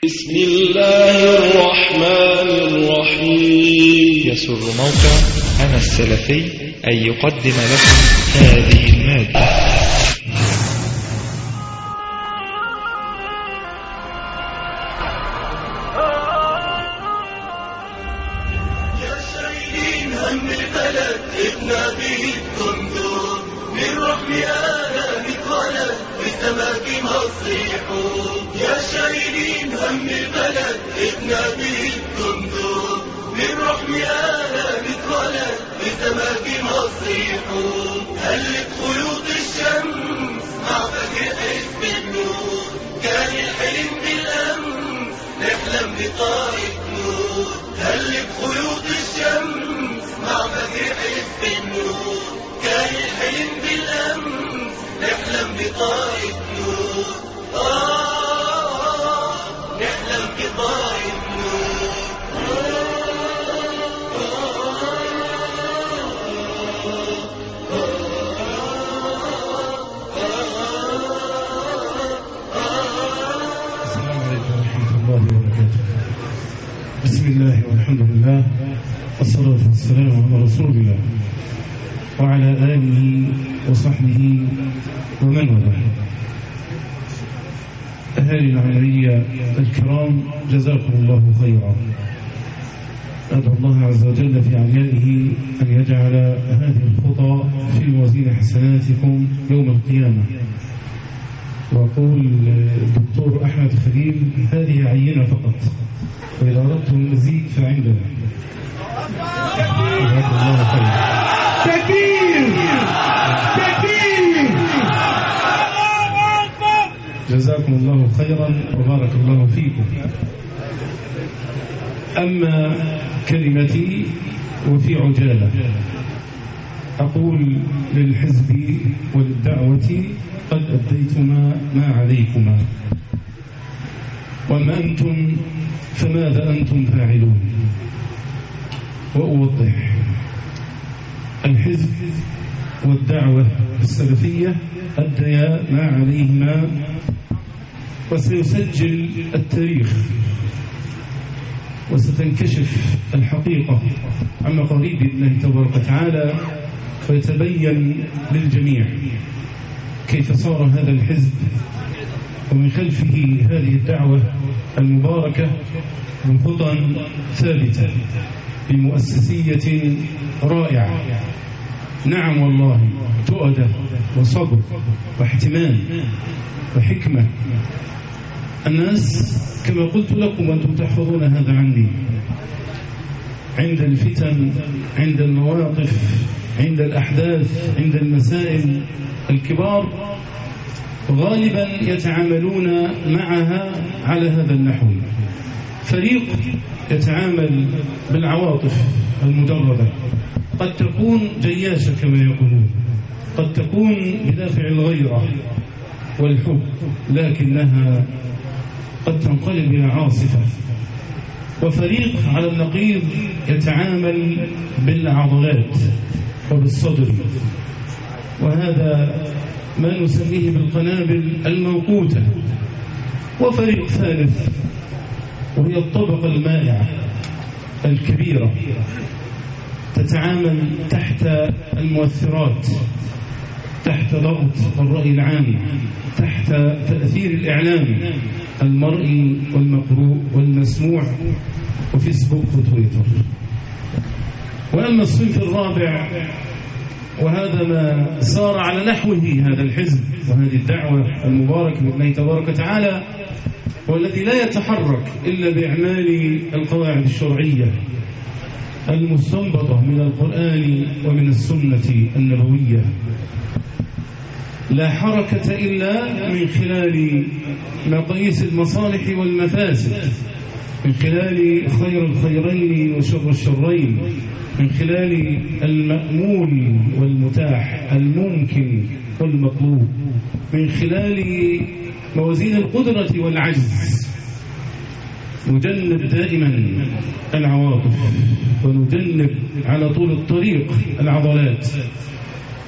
بسم الله الرحمن الرحيم. يسر موقع أنا السلفي أن يقدم لكم هذه المادة. يا شايلين هم البلد ابنا به الدندور من رحم آلام اتولد بسماك مصيحون. يا شايلين هم البلد ابنا به الدندور من رحم آلام اتولد بسماك مصيحون. هلت خيوط الشمس مع فجر حزب النور، كان الحلم بالأمس نحلم بطائف نور. هلت خيوط الشمس مع فجر حزب النور، كان الحلم بالأمس نحلم بطائف نور. نحلم بطائف نور. السلام عليكم ورحمة الله وبركاته. بسم الله والحمد لله والصلاة والسلام على رسول الله وعلى آله وصحبه ومن والاه. أهالي العمرية الكرام، جزاكم الله خيرا. أدعو الله عز وجل في عليائه أن يجعل هذه الخطى في موازين حسناتكم يوم القيامة. وأقول الدكتور أحمد خليل هذه عينة فقط، وإذا أردتم المزيد فعندنا. جزاكم الله خيرا. تكبير تكبير. جزاكم الله خيرا وبارك الله فيكم. أما كلمتي وفي عجالة، أقول للحزب وللدعوة قد أديتما ما عليكما، وأما أنتم فماذا أنتم فاعلون؟ وأوضح. الحزب والدعوة السلفية أديا ما عليهما، وسيسجل التاريخ وستنكشف الحقيقة عن مقاليد الله تبارك وتعالى، فيتبين للجميع كيف صار هذا الحزب ومن خلفه هذه الدعوة المباركة بخطى ثابتة بمؤسسية رائعة. نعم والله، تؤدة وصبر واحتمال وحكمة. الناس كما قلت لكم وأنتم تحفظون هذا عني، عند الفتن، عند المواقف، عند الأحداث، عند المسائل الكبار، غالبا يتعاملون معها على هذا النحو. فريق يتعامل بالعواطف المجردة، قد تكون جياشة كما يقولون، قد تكون بدافع الغيرة والحب، لكنها قد تنقلب إلى عاصفة. وفريق على النقيض يتعامل بالعضلات وبالصدر، وهذا ما نسميه بالقنابل الموقوتة. وفريق ثالث وهي الطبقة المائعة الكبيرة، تتعامل تحت المؤثرات، تحت ضغط الرأي العام، تحت تأثير الإعلام المرئي والمقروء والمسموع وفيسبوك وتويتر. وأما الصنف الرابع، وهذا ما صار على نحوه هذا الحزب وهذه الدعوة المباركة بالله تبارك وتعالى، والذي لا يتحرك إلا بإعمال القواعد الشرعية المستنبطة من القرآن ومن السنة النبوية. لا حركة إلا من خلال مقاييس المصالح والمفاسد، من خلال خير الخيرين وشر الشرين، من خلال المأمول والمتاح، الممكن والمطلوب، من خلال موازين القدرة والعجز. نجنب دائما العواطف، ونجنب على طول الطريق العضلات،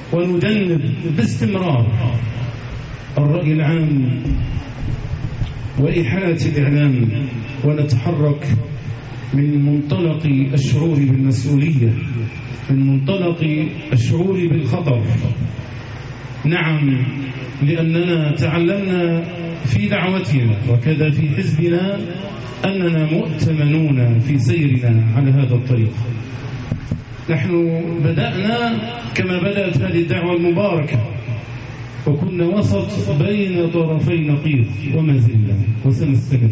ونجنب باستمرار الرأي العام وإحالة الإعلام، ونتحرك من منطلق الشعور بالمسؤولية، من منطلق الشعور بالخطر. نعم، لأننا تعلمنا في دعوتنا وكذا في حزبنا أننا مؤتمنون في سيرنا على هذا الطريق. نحن بدأنا كما بدأت هذه الدعوة المباركة، وكنا وسط بين طرفي نقيض وما زلنا وسنستمر.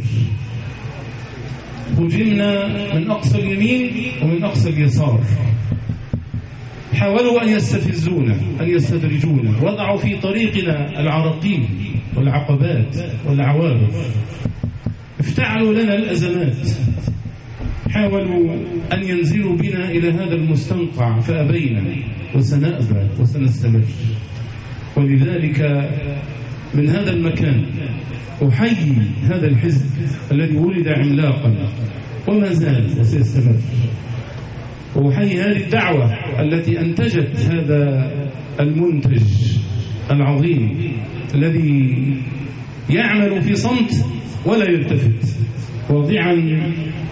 هجمنا من أقصى اليمين ومن أقصى اليسار، حاولوا أن يستفزونا، أن يستدرجونا، وضعوا في طريقنا العراقيل والعقبات والعوارض، افتعلوا لنا الأزمات، حاولوا أن ينزلوا بنا إلى هذا المستنقع فأبينا، وسنأبى وسنستمر. ولذلك من هذا المكان أحيي هذا الحزب الذي ولد عملاقا وما زال وسيستمر، وأحيي هذه الدعوة التي أنتجت هذا المنتج العظيم الذي يعمل في صمت ولا يلتفت، واضعا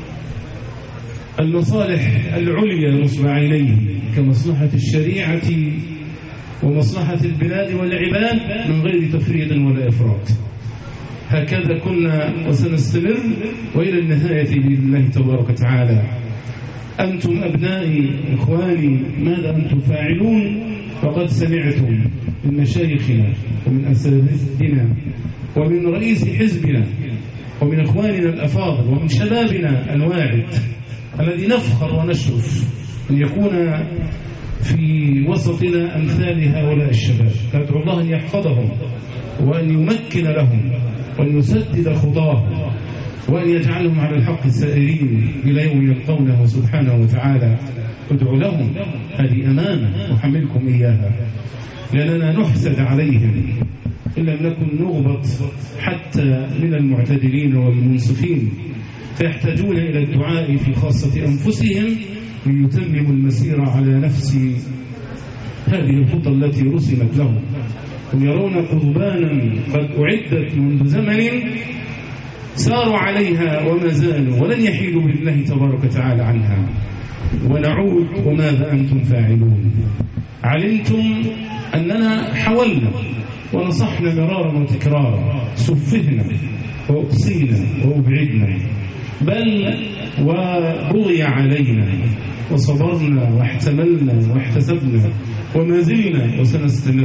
المصالح العليا نصب عينيه كمصلحة الشريعة ومصلحة البلاد والعباد من غير تفريط ولا إفراط. هكذا كنا وسنستمر وإلى النهاية بإذن الله تبارك وتعالى. أنتم أبنائي إخواني، ماذا أنتم فاعلون؟ فقد سمعتم من مشايخنا ومن أساتذتنا ومن رئيس حزبنا ومن إخواننا الأفاضل ومن شبابنا الواعد الذي نفخر ونشرف أن يكون في وسطنا أمثال هؤلاء الشباب. فأدعو الله أن يحفظهم وأن يمكن لهم وأن يسدد خطاهم وأن يجعلهم على الحق سائرين إلى يوم يلقونه سبحانه وتعالى. ادعو لهم، هذه أمانة أحملكم إياها، لأننا نحسد عليهم إن لم نكن نغبط حتى من المعتدلين والمنصفين، فيحتاجون إلى الدعاء في خاصة أنفسهم ليتمموا المسير على نفس هذه الخطى التي رسمت لهم. هم يرون قضبانا قد أعدت منذ زمن ساروا عليها وما زالوا ولن يحيلوا بالله تبارك وتعالى عنها. ونعود، وماذا أنتم فاعلون؟ علمتم أننا حاولنا ونصحنا مرارا وتكرارا، سفهنا وأقصينا وأبعدنا، بل وبغي علينا، وصبرنا واحتملنا واحتسبنا وما زلنا وسنستمر.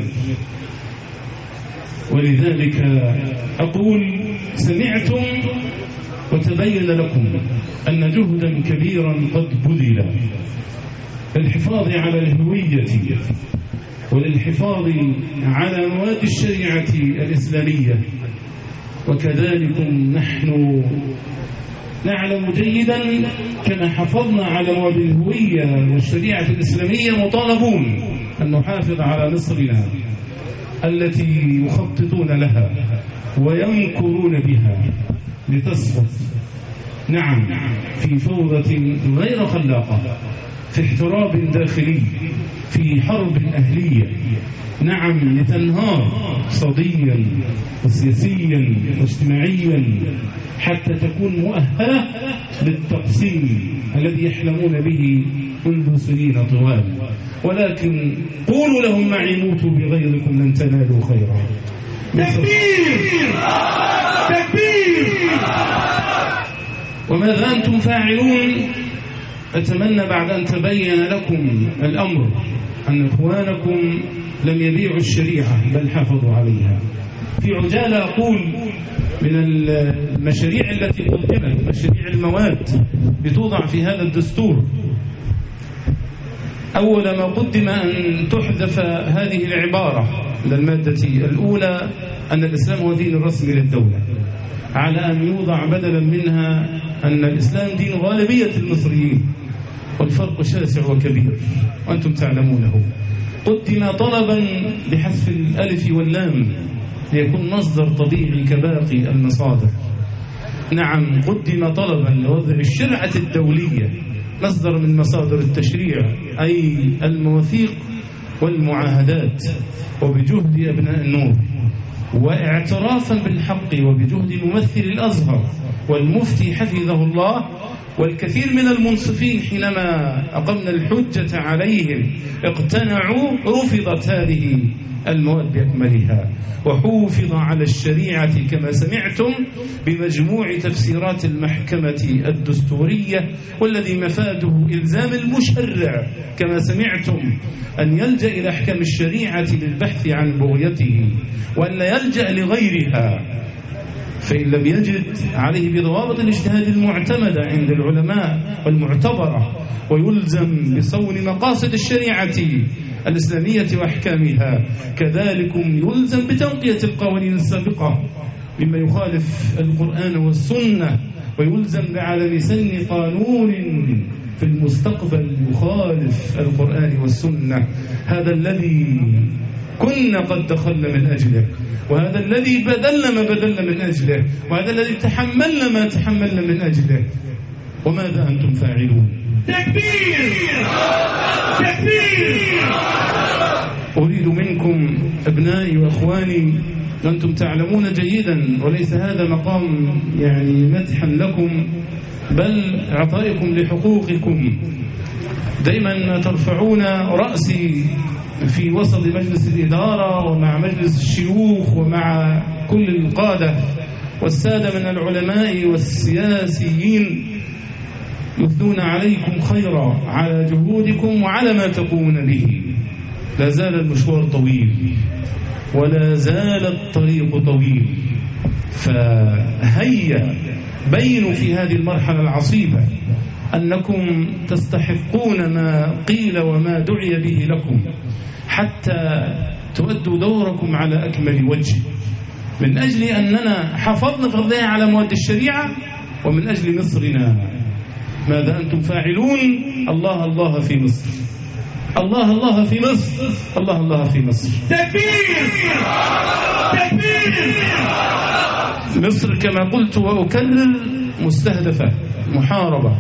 ولذلك أقول سمعتم وتبين لكم أن جهدا كبيرا قد بذل للحفاظ على الهوية وللحفاظ على مواد الشريعة الإسلامية، وكذلك نحن نعلم جيدا كما حفظنا على مواد الهوية والشريعة الإسلامية مطالبون أن نحافظ على مصرنا التي يخططون لها ويمكرون بها لتسقط، نعم، في فوضى غير خلاقة، في احتراب داخلي، في حرب أهلية، نعم، لتنهار اقتصاديا وسياسيا واجتماعيا حتى تكون مؤهلة للتقسيم الذي يحلمون به منذ سنين طوال. ولكن قولوا لهم معي موتوا بغيظكم لن تنالوا خيرا. تكبير تكبير. وماذا أنتم فاعلون؟ أتمنى بعد أن تبين لكم الأمر أن إخوانكم لم يبيعوا الشريعة بل حافظوا عليها. في عجالة أقول من المشاريع التي قدمت، مشاريع المواد بتوضع في هذا الدستور، أول ما قدم أن تحذف هذه العبارة للمادة الأولى أن الإسلام هو دين الرسمي للدولة، على أن يوضع بدلا منها أن الإسلام دين غالبية المصريين، والفرق شاسع وكبير وأنتم تعلمونه. قدم طلبا بحذف الألف واللام ليكون مصدر طبيعي كباقي المصادر. نعم، قدم طلبا لوضع الشرعة الدولية مصدر من مصادر التشريع، أي المواثيق والمعاهدات، وبجهد أبناء النور واعترافا بالحق وبجهد الممثل الأزهر والمفتي حفظه الله والكثير من المنصفين حينما أقمنا الحجة عليهم اقتنعوا، رفضت هذه المواد بأكملها وحوفظ على الشريعة كما سمعتم بمجموع تفسيرات المحكمة الدستورية، والذي مفاده إلزام المشرع كما سمعتم أن يلجأ إلى أحكام الشريعة للبحث عن بغيته وأن لا يلجأ لغيرها، فإن لم يجد عليه بضوابط الاجتهاد المعتمدة عند العلماء والمعتبرة، ويلزم بصون مقاصد الشريعة الإسلامية وأحكامها. كذلك يلزم بتنقية القوانين السابقة مما يخالف القرآن والسنة، ويلزم بعدم سن قانون في المستقبل يخالف القرآن والسنة. هذا الذي كنا قد دخلنا من أجله، وهذا الذي بذلنا ما بذلنا من أجله، وهذا الذي تحملنا ما تحملنا من أجله. وماذا أنتم فاعلون؟ تكبير تكبير. أريد منكم أبنائي وأخواني أنتم تعلمون جيدا، وليس هذا مقام يعني مدحا لكم بل إعطائكم لحقوقكم. دائما ترفعون رأسي في وسط مجلس الإدارة ومع مجلس الشيوخ ومع كل القادة والسادة من العلماء والسياسيين، يثنون عليكم خيرا على جهودكم وعلى ما تقومون به. لا زال المشوار طويل ولا زال الطريق طويل، فهيا بينوا في هذه المرحلة العصيبة أنكم تستحقون ما قيل وما دعي به لكم حتى تؤدوا دوركم على أكمل وجه، من أجل أننا حافظنا فضلها على مواد الشريعة ومن أجل مصرنا. ماذا أنتم فاعلون؟ الله الله في مصر، الله الله في مصر، الله الله في مصر. تكبير تكبير. مصر كما قلت وأكرر مستهدفة، محاربة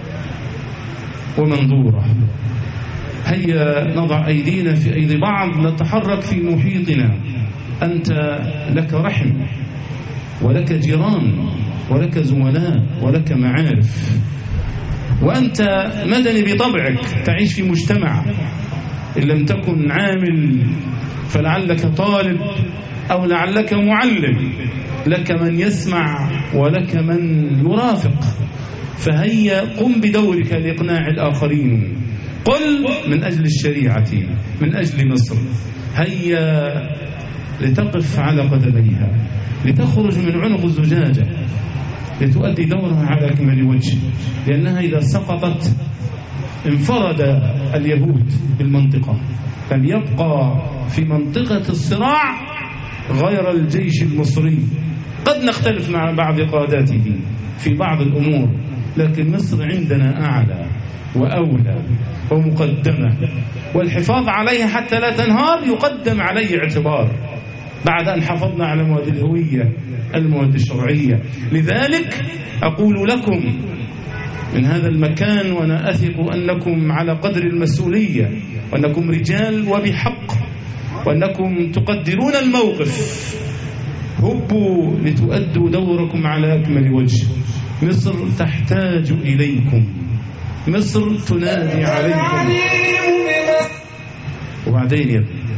ومنظورة. هيا نضع أيدينا في أيدي بعض، نتحرك في محيطنا. أنت لك رحم ولك جيران ولك زملاء ولك معارف، وأنت مدني بطبعك، تعيش في مجتمع. إن لم تكن عامل فلعلك طالب أو لعلك معلم، لك من يسمع ولك من يرافق. فهيا قم بدورك لإقناع الآخرين، قل من أجل الشريعة، من أجل مصر. هيا لتقف على قدميها، لتخرج من عنق الزجاجة، لتؤدي دورها على أكمل وجه، لأنها إذا سقطت انفرد اليهود بالمنطقة، لم يبقى في منطقة الصراع غير الجيش المصري. قد نختلف مع بعض قاداته في بعض الأمور، لكن مصر عندنا أعلى وأولى ومقدمة، والحفاظ عليها حتى لا تنهار يقدم عليه اعتبار بعد أن حافظنا على مواد الهوية، المواد الشرعية. لذلك أقول لكم من هذا المكان، وأنا أثق أنكم على قدر المسؤولية، وأنكم رجال وبحق، وأنكم تقدرون الموقف، هبوا لتؤدوا دوركم على أكمل وجه. مصر تحتاج إليكم، مصر تنادي عليكم. وبعدين يا ابني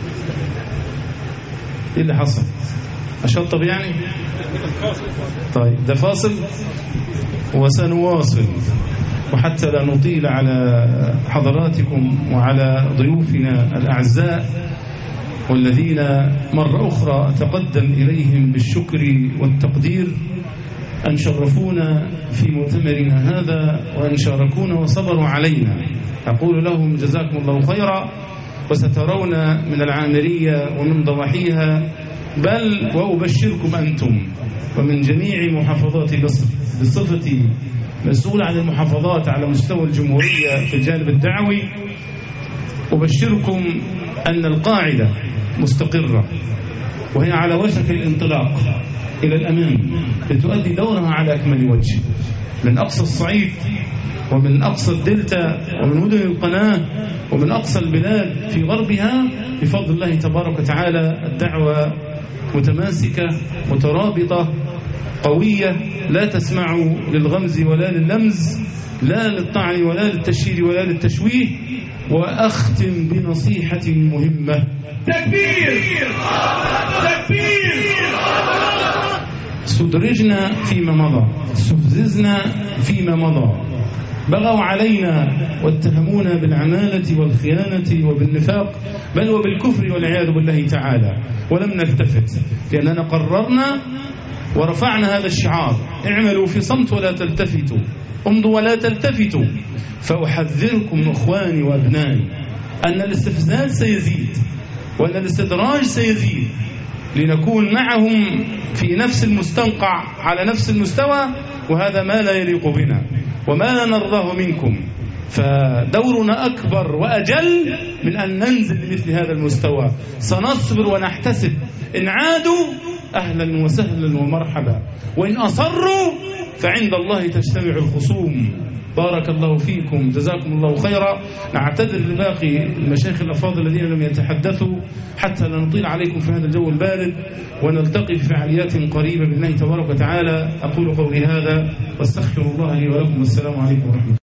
ايه اللي حصل؟ أشطب يعني؟ طيب ده فاصل وسنواصل، وحتى لا نطيل على حضراتكم وعلى ضيوفنا الأعزاء والذين مرة أخرى أتقدم إليهم بالشكر والتقدير أن شرفونا في مؤتمرنا هذا وأن شاركونا وصبروا علينا. أقول لهم جزاكم الله خيرا، وسترون من العامرية ومن ضواحيها، بل وأبشركم أنتم ومن جميع محافظات مصر بصفتي مسؤول عن المحافظات على مستوى الجمهورية في الجانب الدعوي، أبشركم أن القاعدة مستقرة وهي على وشك الانطلاق إلى الأمام لتؤدي دورها على أكمل وجه، من أقصى الصعيد ومن أقصى الدلتا ومن مدن القناة ومن أقصى البلاد في غربها، بفضل الله تبارك وتعالى الدعوة متماسكة مترابطة قوية، لا تسمع للغمز ولا لللمز، لا للطعن ولا للتشهير ولا للتشويه. وأختم بنصيحة مهمة. تكبير تكبير. استدرجنا فيما مضى، استفززنا فيما مضى، بغوا علينا واتهمونا بالعمالة والخيانة وبالنفاق، بل وبالكفر والعياذ بالله تعالى، ولم نلتفت، لأننا قررنا ورفعنا هذا الشعار: اعملوا في صمت ولا تلتفتوا، امضوا ولا تلتفتوا. فأحذركم إخواني وأبنائي أن الاستفزاز سيزيد وأن الاستدراج سيزيد، لنكون معهم في نفس المستنقع على نفس المستوى، وهذا ما لا يليق بنا وما لا نرضاه منكم. فدورنا أكبر وأجل من أن ننزل لمثل هذا المستوى. سنصبر ونحتسب، إن عادوا أهلا وسهلا ومرحبا، وإن أصروا فعند الله تجتمع الخصوم. بارك الله فيكم، جزاكم الله خيرا. نعتذر لباقي المشايخ الأفاضل الذين لم يتحدثوا حتى لا نطيل عليكم في هذا الجو البارد، ونلتقي في فعاليات قريبة بالله تبارك وتعالى. أقول قولي هذا واستغفر الله لي ولكم، والسلام عليكم ورحمة الله.